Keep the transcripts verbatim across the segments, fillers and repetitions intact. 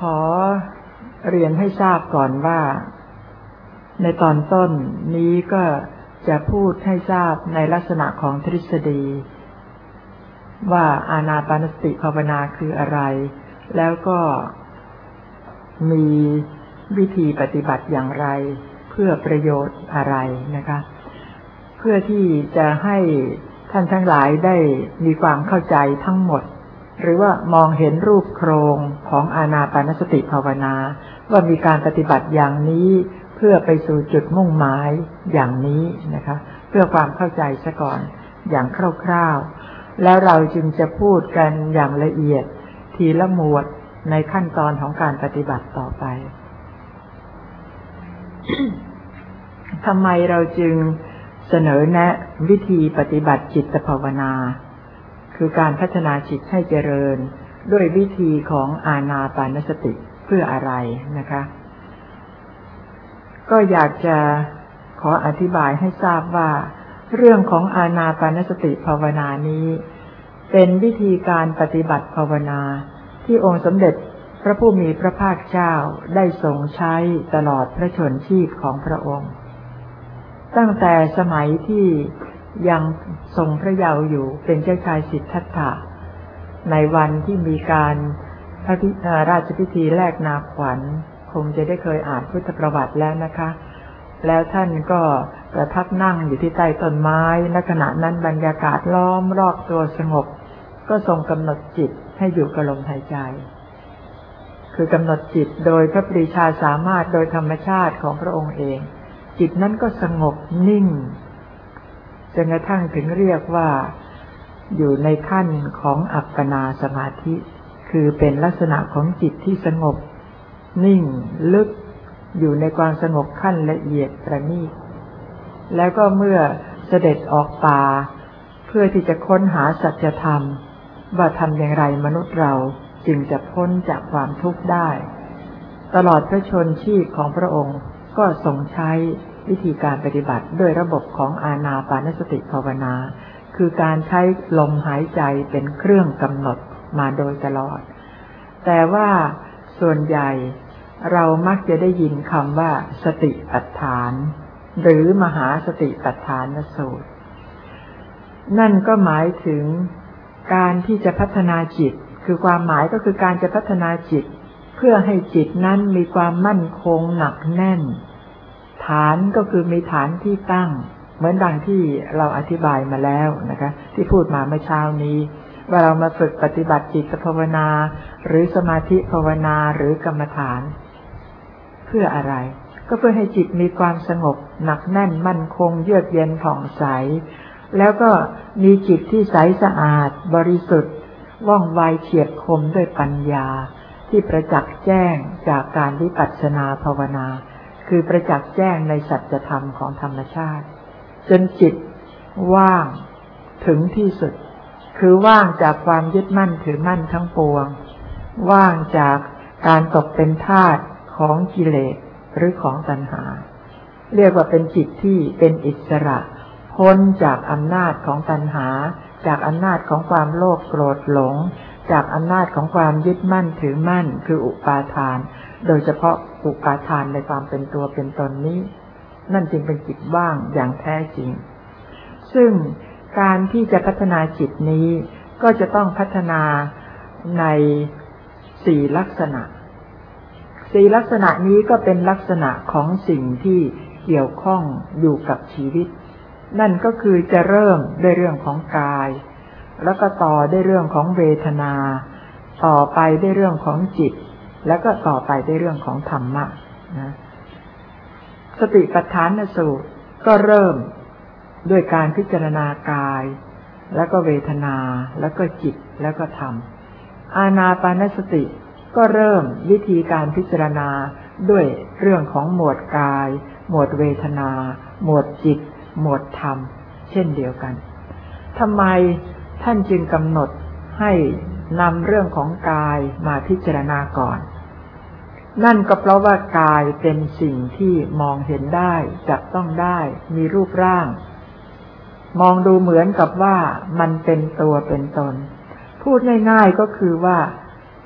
อเรียนให้ทราบก่อนว่าในตอนต้นนี้ก็จะพูดให้ทราบในลักษณะของทฤษฎีว่าอานาปานสติภาวนาคืออะไรแล้วก็มีวิธีปฏิบัติอย่างไรเพื่อประโยชน์อะไรนะคะเพื่อที่จะให้ท่านทั้งหลายได้มีความเข้าใจทั้งหมดหรือว่ามองเห็นรูปโครงของอานาปานสติภาวนาว่ามีการปฏิบัติอย่างนี้เพื่อไปสู่จุดมุ่งหมายอย่างนี้นะคะเพื่อความเข้าใจซะก่อนอย่างคร่าวๆแล้วเราจึงจะพูดกันอย่างละเอียดทีละหมวดในขั้นตอนของการปฏิบัติต่อไป ทำไมเราจึงเสนอแนะวิธีปฏิบัติจิตภาวนาคือการพัฒนาจิตให้เจริญด้วยวิธีของอานาปานสติเพื่ออะไรนะคะก็อยากจะขออธิบายให้ทราบว่าเรื่องของอานาปานสติภาวนานี้เป็นวิธีการปฏิบัติภาวนาที่องค์สมเด็จพระผู้มีพระภาคเจ้าได้ทรงใช้ตลอดพระชนชีพของพระองค์ตั้งแต่สมัยที่ยังทรงพระเยาว์อยู่เป็นเจ้าชายสิทธัตถะในวันที่มีการพระราชพิธีแลกนาขวัญคงจะได้เคยอ่านพุทธประวัติแล้วนะคะแล้วท่านก็ประทับนั่งอยู่ที่ใต้ต้นไม้ณขณะนั้นบรรยากาศล้อมรอบตัวสงบก็ทรงกำหนดจิตให้อยู่กับลมหายใจคือกำหนดจิตโดยพระปรีชาสามารถโดยธรรมชาติของพระองค์เองจิตนั้นก็สงบนิ่งจนกระทั่งถึงเรียกว่าอยู่ในขั้นของอัปปนาสมาธิคือเป็นลักษณะของจิตที่สงบนิ่งลึกอยู่ในความสงบขั้นละเอียดประณีตแล้วก็เมื่อเสด็จออกป่าเพื่อที่จะค้นหาสัจธรรมว่าทำอย่างไรมนุษย์เราจึงจะพ้นจากความทุกข์ได้ตลอดพระชนชีพของพระองค์ก็ทรงใช้วิธีการปฏิบัติด้วยระบบของอานาปานสติภาวนาคือการใช้ลมหายใจเป็นเครื่องกำหนดมาโดยตลอดแต่ว่าส่วนใหญ่เรามักจะได้ยินคำว่าสติปัฏฐานหรือมหาสติปัฏฐานสูตรนั่นก็หมายถึงการที่จะพัฒนาจิตคือความหมายก็คือการจะพัฒนาจิตเพื่อให้จิตนั้นมีความมั่นคงหนักแน่นฐานก็คือมีฐานที่ตั้งเหมือนดังที่เราอธิบายมาแล้วนะคะที่พูดมาเมื่อเช้านี้ว่าเรามาฝึกปฏิบัติจิตภาวนาหรือสมาธิภาวนาหรือกรรมฐานเพื่ออะไรก็เพื่อให้จิตมีความสงบหนักแน่นมั่นคงเยือกเย็นผ่องใสแล้วก็มีจิตที่ใสสะอาดบริสุทธิ์ว่องไวเฉียบคมด้วยปัญญาที่ประจักษ์แจ้งจากการวิปัสสนาภาวนาคือประจักษ์แจ้งในสัจธรรมของธรรมชาติจนจิตว่างถึงที่สุดคือว่างจากความยึดมั่นถือมั่นทั้งปวงว่างจากการตกเป็นทาสของกิเลสหรือของตัณหาเรียกว่าเป็นจิตที่เป็นอิสระพ้นจากอำนาจของตัณหาจากอำนาจของความโลภโกรธหลงจากอำนาจของความยึดมั่นถือมั่นคืออุปาทานโดยเฉพาะอุปาทานในความเป็นตัวเป็นตนนี้นั่นจึงเป็นจิตว่างอย่างแท้จริงซึ่งการที่จะพัฒนาจิตนี้ก็จะต้องพัฒนาในสี่ลักษณะสี่ลักษณะนี้ก็เป็นลักษณะของสิ่งที่เกี่ยวข้องอยู่กับชีวิตนั่นก็คือจะเริ่มด้วยเรื่องของกายแล้วก็ต่อด้วยเรื่องของเวทนาต่อไปด้วยเรื่องของจิตแล้วก็ต่อไปด้วยเรื่องของธรรมะนะสติปัฏฐานสูตรก็เริ่มด้วยการพิจารณากายแล้วก็เวทนาแล้วก็จิตแล้วก็ธรรมอานาปานสติก็เริ่มวิธีการพิจารณาด้วยเรื่องของหมวดกายหมวดเวทนาหมวดจิตหมวดธรรมเช่นเดียวกันทำไมท่านจึงกำหนดให้นำเรื่องของกายมาพิจารณาก่อนนั่นก็เพราะว่ากายเป็นสิ่งที่มองเห็นได้จับต้องได้มีรูปร่างมองดูเหมือนกับว่ามันเป็นตัวเป็นตนพูดง่ายๆก็คือว่า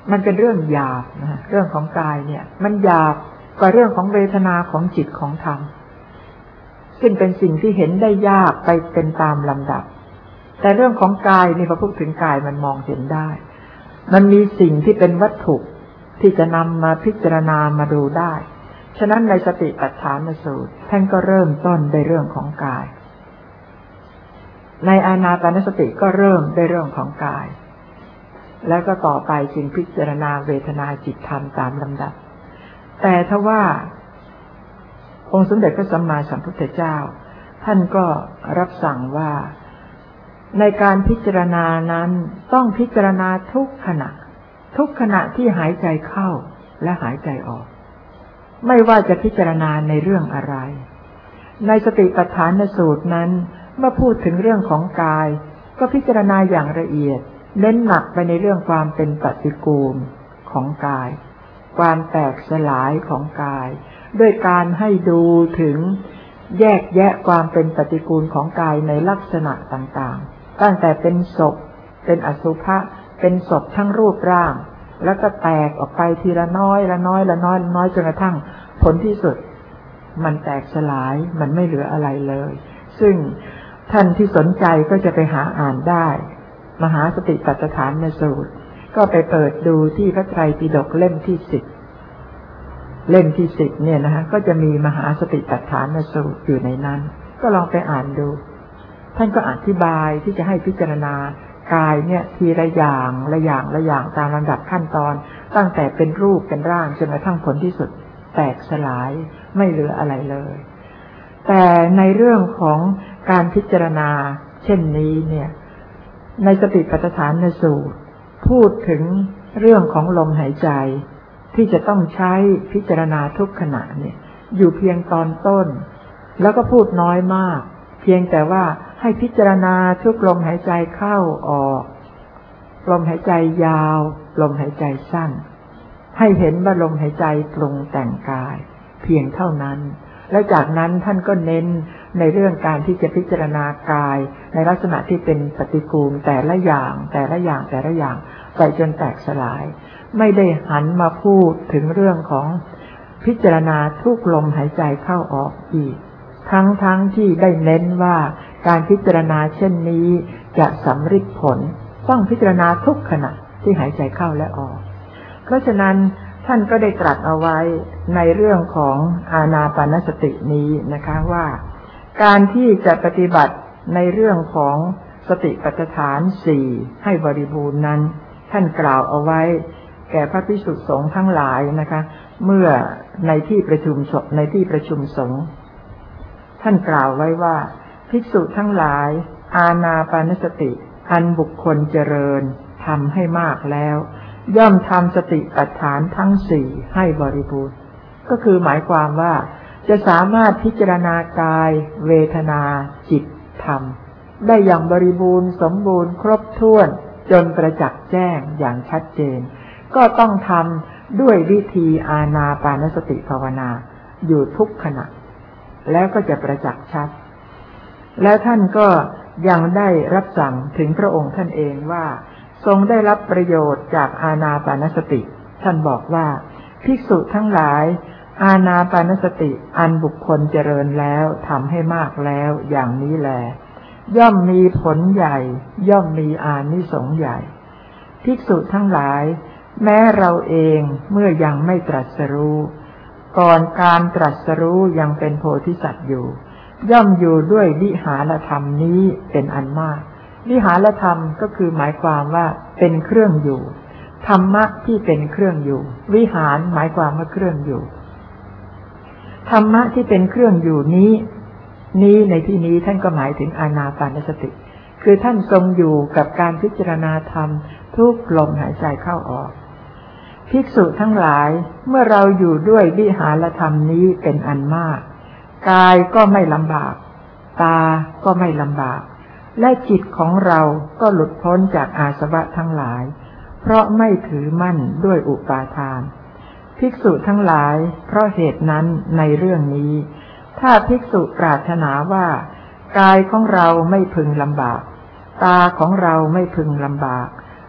มันเป็นเรื่องหยาบนะเรื่องของกายเนี่ยมันหยาบกว่าเรื่องของเวทนาของจิตของธรรมซึ่งเป็นสิ่งที่เห็นได้ยากไปเป็นตามลำดับแต่เรื่องของกายนี่พอพูดถึงกายมันมองเห็นได้มันมีสิ่งที่เป็นวัตถุที่จะนำมาพิจารณามาดูได้ฉะนั้นในสติปัฏฐานสูตรท่านก็เริ่มต้นในเรื่องของกายในอานาปานสติก็เริ่มในเรื่องของกายแล้วก็ต่อไปจึงพิจารณาเวทนาจิตธรรมตามลำดับแต่ถ้าว่าองค์สมเด็จพระสัมมาสัมพุทธเจ้าท่านก็รับสั่งว่าในการพิจารณานั้นต้องพิจารณาทุกขณะทุกขณะที่หายใจเข้าและหายใจออกไม่ว่าจะพิจารณาในเรื่องอะไรในสติปัฏฐานสูตรนั้นเมื่อพูดถึงเรื่องของกายก็พิจารณาอย่างละเอียดเน้นหนักไปในเรื่องความเป็นปฏิกูลของกายความแตกสลายของกายด้วยการให้ดูถึงแยกแยะความเป็นปฏิกูลของกายในลักษณะต่างๆตั้งแต่เป็นศพเป็นอสุภะเป็นศพทั้งรูปร่างแล้วก็แตกออกไปทีละน้อยละน้อยละน้อยละน้อยจนกระทั่งผลที่สุดมันแตกสลายมันไม่เหลืออะไรเลยซึ่งท่านที่สนใจก็จะไปหาอ่านได้มหาสติปัฏฐานสูตรก็ไปเปิดดูที่พระไตรปิฎกเล่มที่สิบเล่มที่สิบเนี่ยนะฮะก็จะมีมหาสติปัฏฐานสูตรอยู่ในนั้นก็ลองไปอ่านดูท่านก็อธิบายที่จะให้พิจารณากายเนี่ยทีละอย่างละอย่างละอย่างตามลำดับขั้นตอนตั้งแต่เป็นรูปเป็นร่างจนกระทั่งผลที่สุดแตกสลายไม่เหลืออะไรเลยแต่ในเรื่องของการพิจารณาเช่นนี้เนี่ยในสติปัฏฐานสูตรพูดถึงเรื่องของลมหายใจที่จะต้องใช้พิจารณาทุกขณะเนี่ยอยู่เพียงตอนต้นแล้วก็พูดน้อยมากเพียงแต่ว่าให้พิจารณาทุกลมหายใจเข้าออกลมหายใจยาวลมหายใจสั้นให้เห็นว่าลมหายใจปรุงแต่งกายเพียงเท่านั้นและจากนั้นท่านก็เน้นในเรื่องการที่จะพิจารณากายในลักษณะที่เป็นปฏิกูลแต่ละอย่างแต่ละอย่างแต่ละอย่างไปจนแตกสลายไม่ได้หันมาพูดถึงเรื่องของพิจารณาทุกลมหายใจเข้าออกอีกทั้งทั้งที่ได้เน้นว่าการพิจารณาเช่นนี้จะสำฤทธิ์ผลต้องพิจารณาทุกขณะที่หายใจเข้าและออกเพราะฉะนั้นท่านก็ได้ตรัสเอาไว้ในเรื่องของอานาปานสตินี้นะคะว่าการที่จะปฏิบัติในเรื่องของสติปัฏฐานสี่ให้บริบูรณ์นั้นท่านกล่าวเอาไว้แก่พระภิกษุสงฆ์ทั้งหลายนะคะเมื่อในที่ประชุมสงฆ์ในที่ประชุมสงฆ์ท่านกล่าวไว้ว่าภิกษุทั้งหลายอานาปานสติอันบุคคลเจริญทำให้มากแล้วย่อมทำสติปัฏฐานทั้งสี่ให้บริบูรณ์ก็คือหมายความว่าจะสามารถพิจารณากายเวทนาจิตธรรมได้อย่างบริบูรณ์สมบูรณ์ครบถ้วนจนประจักษ์แจ้งอย่างชัดเจนก็ต้องทำด้วยวิธีอานาปานสติภาวนาอยู่ทุกขณะแล้วก็จะประจักษ์ชัดแล้วท่านก็ยังได้รับสั่งถึงพระองค์ท่านเองว่าทรงได้รับประโยชน์จากอานาปานสติท่านบอกว่าภิกษุทั้งหลายอานาปานสติอันบุคคลเจริญแล้วทำให้มากแล้วอย่างนี้แลย่อมมีผลใหญ่ย่อมมีอานิสงส์ใหญ่ภิกษุทั้งหลายแม้เราเองเมื่อยังไม่ตรัสรู้ก่อนการตรัสรู้ยังเป็นโพธิสัตว์อยู่ย่อมอยู่ด้วยวิหารธรรมนี้เป็นอันมากวิหารธรรมก็คือหมายความว่าเป็นเครื่องอยู่ธรรมะที่เป็นเครื่องอยู่วิหารหมายความว่าเครื่องอยู่ธรรมะที่เป็นเครื่องอยู่นี้นี้ในที่นี้ท่านก็หมายถึงอานาปานสติคือท่านทรงอยู่กับการพิจารณาธรรมทุกลมหายใจเข้าออกภิกษุทั้งหลายเมื่อเราอยู่ด้วยวิหารธรรมนี้เป็นอันมากกายก็ไม่ลำบากตาก็ไม่ลำบากและจิตของเราก็หลุดพ้นจากอาสวะทั้งหลายเพราะไม่ถือมั่นด้วยอุปาทานภิกษุทั้งหลายเพราะเหตุนั้นในเรื่องนี้ถ้าภิกษุปรารถนาว่ากายของเราไม่พึงลำบากตาของเราไม่พึงลำบาก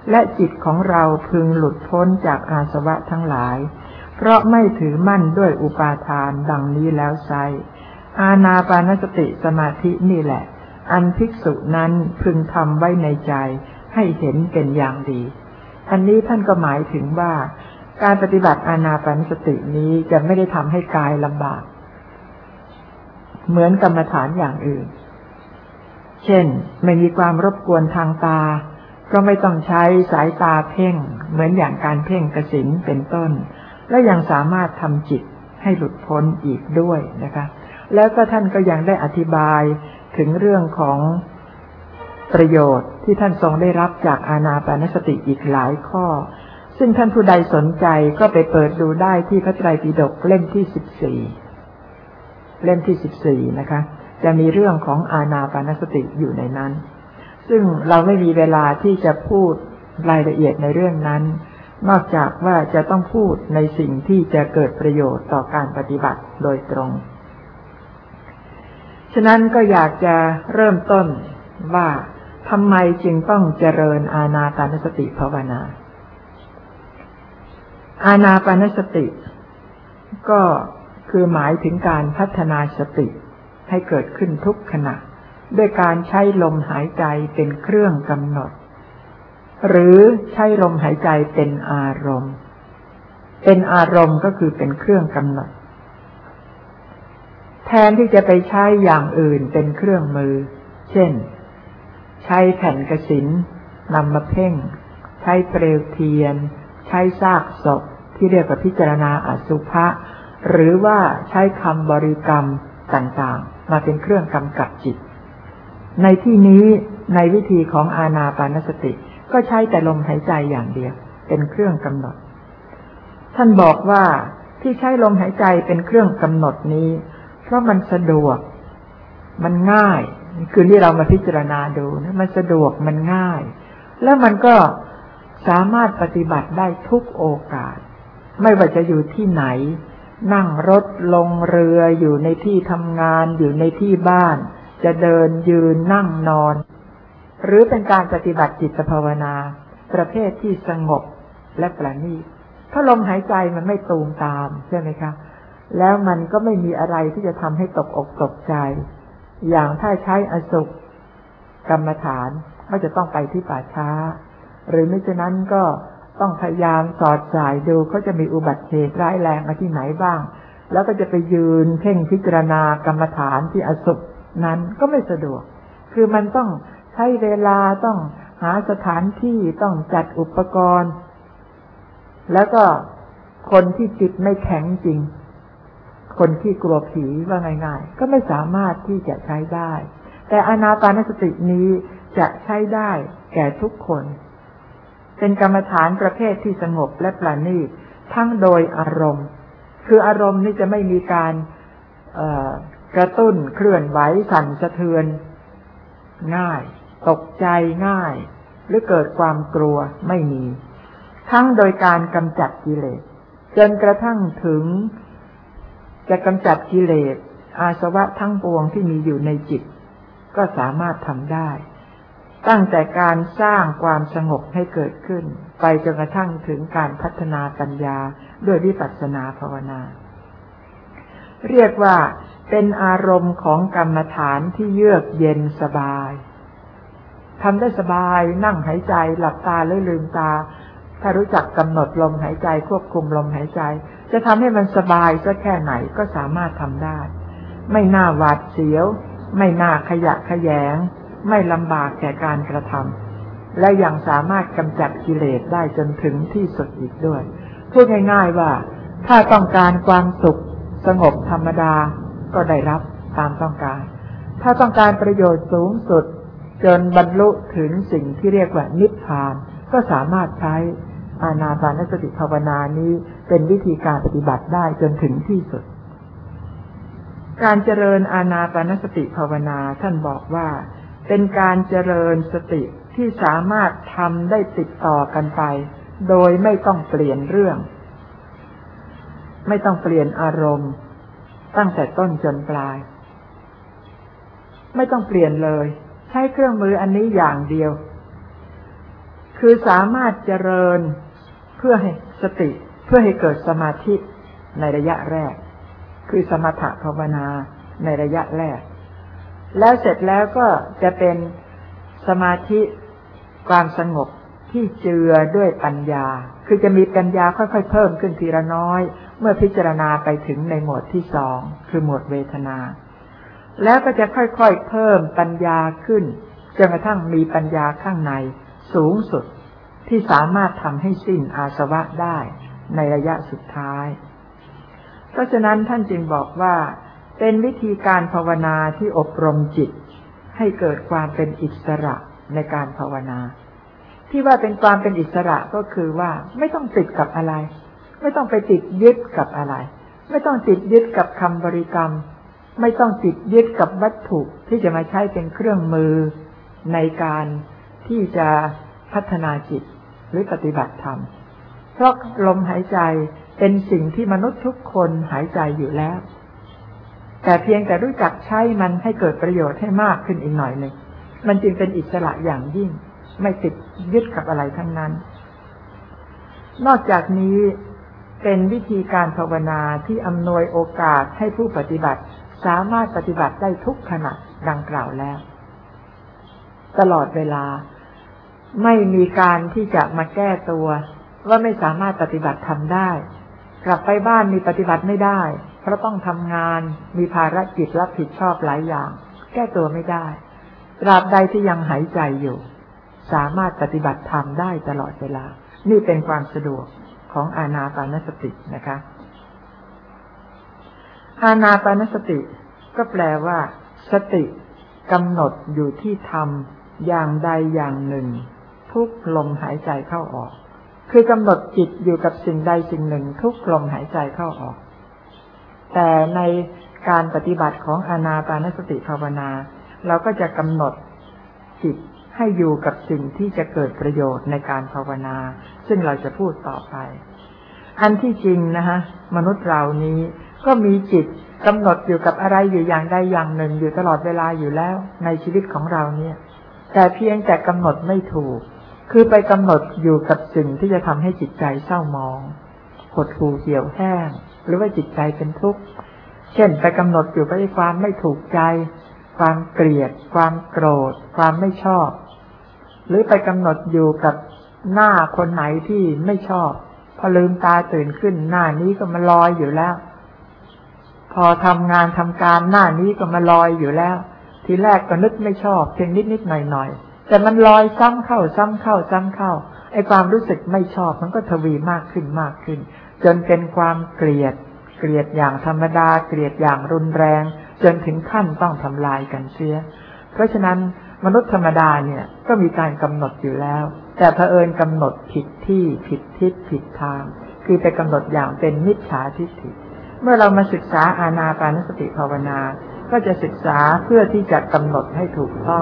และจิตของเราพึงหลุดพ้นจากอาสวะทั้งหลายเพราะไม่ถือมั่นด้วยอุปาทานดังนี้แล้วไซอานาปานสติสมาธินี่แหละอันภิกษุนั้นพึงทำไว้ในใจให้เห็นเป็นอย่างดีอันนี้ท่านก็หมายถึงว่าการปฏิบัติอานาปานสตินี้จะไม่ได้ทำให้กายลำบากเหมือนกรรมฐานอย่างอื่นเช่นไม่มีความรบกวนทางตาก็ไม่ต้องใช้สายตาเพ่งเหมือนอย่างการเพ่งกสิณเป็นต้นและยังสามารถทำจิตให้หลุดพ้นอีกด้วยนะคะแล้วก็ท่านก็ยังได้อธิบายถึงเรื่องของประโยชน์ที่ท่านทรงได้รับจากอานาปานสติอีกหลายข้อซึ่งท่านผู้ใดสนใจก็ไปเปิดดูได้ที่พระไตรปิฎกเล่มที่สิบสี่เล่มที่สิบสี่นะคะจะมีเรื่องของอานาปานสติอยู่ในนั้นซึ่งเราไม่มีเวลาที่จะพูดรายละเอียดในเรื่องนั้นนอกจากว่าจะต้องพูดในสิ่งที่จะเกิดประโยชน์ต่อการปฏิบัติโดยตรงฉะนั้นก็อยากจะเริ่มต้นว่าทำไมจึงต้องเจริญอานาปานสติภาวนาอานาปานสติก็คือหมายถึงการพัฒนาสติให้เกิดขึ้นทุกขณะด้วยการใช้ลมหายใจเป็นเครื่องกำหนดหรือใช้ลมหายใจเป็นอารมณ์เป็นอารมณ์ก็คือเป็นเครื่องกำหนดแทนที่จะไปใช้อย่างอื่นเป็นเครื่องมือเช่นใช้แผ่นกสิณนำมาเพ่งใช้เปลวเทียนใช้ซากศพที่เรียกว่าพิจารณาอสุภะหรือว่าใช้คำบริกรรมต่างๆมาเป็นเครื่องกำกับจิตในที่นี้ในวิธีของอานาปานสติก็ใช้แต่ลมหายใจอย่างเดียวเป็นเครื่องกำหนดท่านบอกว่าที่ใช้ลมหายใจเป็นเครื่องกำหนดนี้เพราะมันสะดวกมันง่ายคือที่เรามาพิจารณาดูนะมันสะดวกมันง่ายแล้วมันก็สามารถปฏิบัติได้ทุกโอกาสไม่ว่าจะอยู่ที่ไหนนั่งรถลงเรืออยู่ในที่ทำงานอยู่ในที่บ้านจะเดินยืนนั่งนอนหรือเป็นการปฏิบัติจิตภาวนาประเภทที่สงบและประณีตถ้าลมหายใจมันไม่ตูมตามใช่ไหมคะแล้วมันก็ไม่มีอะไรที่จะทำให้ตกอกตกใจอย่างถ้าใช้อสุภกรรมฐานก็จะต้องไปที่ป่าช้าหรือไม่ฉะนั้นก็ต้องพยายามสอดสายดูเขาจะมีอุบัติเหตุร้ายแรงมาที่ไหนบ้างแล้วก็จะไปยืนเพ่งพิจารณากรรมฐานที่อสุภนั้นก็ไม่สะดวกคือมันต้องใช้เวลาต้องหาสถานที่ต้องจัดอุปกรณ์แล้วก็คนที่จิตไม่แข็งจริงคนที่กลัวผีว่าง่ายๆก็ไม่สามารถที่จะใช้ได้แต่อานาปานสตินี้จะใช้ได้แก่ทุกคนเป็นกรรมฐานประเภทที่สงบและประณีตทั้งโดยอารมณ์คืออารมณ์นี่จะไม่มีการกระตุ้นเคลื่อนไหวสั่นสะเทือนง่ายตกใจง่ายหรือเกิดความกลัวไม่มีทั้งโดยการกำจัดกิเลสจนกระทั่งถึงจะกำจัดกิเลสอาสวะทั้งปวงที่มีอยู่ในจิตก็สามารถทำได้ตั้งแต่การสร้างความสงบให้เกิดขึ้นไปจนกระทั่งถึงการพัฒนาปัญญาด้วยวิปัสสนาภาวนาเรียกว่าเป็นอารมณ์ของกรรมฐานที่เยือกเย็นสบายทำได้สบายนั่งหายใจหลับตาหรือลืมตาถ้ารู้จักกำหนดลมหายใจควบคุมลมหายใจจะทำให้มันสบายสักแค่ไหนก็สามารถทำได้ไม่น่าหวาดเสียวไม่น่าขยะแขยงไม่ลำบากแก่การกระทำและยังสามารถกำจัดกิเลสได้จนถึงที่สุดอีกด้วยพูดง่ายๆว่าถ้าต้องการความสุขสงบธรรมดาก็ได้รับตามต้องการถ้าต้องการประโยชน์สูงสุดจนบรรลุถึงสิ่งที่เรียกว่านิพพานก็สามารถใช้อานาปานสติภาวนานี้เป็นวิธีการปฏิบัติได้จนถึงที่สุดการเจริญอานาปานสติภาวนาท่านบอกว่าเป็นการเจริญสติที่สามารถทำได้ติดต่อกันไปโดยไม่ต้องเปลี่ยนเรื่องไม่ต้องเปลี่ยนอารมณ์ตั้งแต่ต้นจนปลายไม่ต้องเปลี่ยนเลยใช้เครื่องมืออันนี้อย่างเดียวคือสามารถเจริญเพื่อให้สติเพื่อให้เกิดสมาธิในระยะแรกคือสมถภาวนาในระยะแรกแล้วเสร็จแล้วก็จะเป็นสมาธิความสงบที่เจือด้วยปัญญาคือจะมีปัญญาค่อยๆเพิ่มขึ้นทีละน้อยเมื่อพิจารณาไปถึงในหมวดที่สองคือหมวดเวทนาแล้วก็จะค่อยๆเพิ่มปัญญาขึ้นจนกระทั่งมีปัญญาข้างในสูงสุดที่สามารถทำให้สิ้นอาสวะได้ในระยะสุดท้ายเพราะฉะนั้นท่านจึงบอกว่าเป็นวิธีการภาวนาที่อบรมจิตให้เกิดความเป็นอิสระในการภาวนาที่ว่าเป็นความเป็นอิสระก็คือว่าไม่ต้องติดกับอะไรไม่ต้องไปติดยึดกับอะไรไม่ต้องติดยึดกับคำบริกรรมไม่ต้องติดยึดกับวัตถุที่จะมาใช้เป็นเครื่องมือในการที่จะพัฒนาจิตหรือปฏิบัติธรรมเพราะลมหายใจเป็นสิ่งที่มนุษย์ทุกคนหายใจอยู่แล้วแต่เพียงแต่รู้จักใช้มันให้เกิดประโยชน์ให้มากขึ้นอีกหน่อยหนึ่งมันจึงเป็นอิสระอย่างยิ่งไม่ติดยึดกับอะไรทั้งนั้นนอกจากนี้เป็นวิธีการภาวนาที่อำนวยโอกาสให้ผู้ปฏิบัติสามารถปฏิบัติได้ทุกขณะดังกล่าวแล้วตลอดเวลาไม่มีการที่จะมาแก้ตัวว่าไม่สามารถปฏิบัติทำได้กลับไปบ้านมีปฏิบัติไม่ได้เพราะต้องทำงานมีภารกิจรับผิดชอบหลายอย่างแก้ตัวไม่ได้ตราบใดที่ยังหายใจอยู่สามารถปฏิบัติธรรมได้ตลอดเวลานี่เป็นความสะดวกของอานาปานสตินะคะอานาปานสติก็แปลว่าสติกำหนดอยู่ที่ธรรมอย่างใดอย่างหนึ่งทุกลมหายใจเข้าออกคือกำหนดจิตอยู่กับสิ่งใดสิ่งหนึ่งทุกลมหายใจเข้าออกแต่ในการปฏิบัติของอานาปานสติภาวนาเราก็จะกำหนดจิตให้อยู่กับสิ่งที่จะเกิดประโยชน์ในการภาวนาซึ่งเราจะพูดต่อไปอันที่จริงนะฮะมนุษย์เรานี้ก็มีจิตกำหนดอยู่กับอะไรอยู่อย่างใดอย่างหนึ่งอยู่ตลอดเวลาอยู่แล้วในชีวิตของเราเนี่ยแต่เพียงแต่กำหนดไม่ถูกคือไปกำหนดอยู่กับสิ่งที่จะทำให้จิตใจเศร้าหมองหดหู่เหี่ยวแห้งหรือว่าจิตใจเป็นทุกข์เช่นไปกำหนดอยู่กับความไม่ถูกใจความเกลียดความโกรธความไม่ชอบหรือไปกำหนดอยู่กับหน้าคนไหนที่ไม่ชอบพอลืมตาตื่นขึ้นหน้านี้ก็มาลอยอยู่แล้วพอทำงานทำการหน้านี้ก็มาลอยอยู่แล้วทีแรกก็นึกไม่ชอบเพียงนิดๆหน่อยๆแต่มันลอยซ้ำเข้าซ้ำเข้าซ้ำเข้าไอ้ความรู้สึกไม่ชอบมันก็ทวีมากขึ้นมากขึ้นจนเป็นความเกลียดเกลียดอย่างธรรมดาเกลียดอย่างรุนแรงจนถึงขั้นต้องทำลายกันเสียเพราะฉะนั้นมนุษย์ธรรมดาเนี่ยก็มีการกำหนดอยู่แล้วแต่เผอิญกำหนดผิดที่ผิดทิศผิดทางคือไปกำหนดอย่างเป็นมิจฉาทิฏฐิเมื่อเรามาศึกษาอานาปานสติภาวนาก็จะศึกษาเพื่อที่จะกำหนดให้ถูกต้อง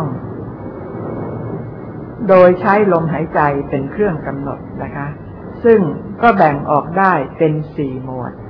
โดยใช้ลมหายใจเป็นเครื่องกำหนดนะคะซึ่งก็แบ่งออกได้เป็นสี่หมวด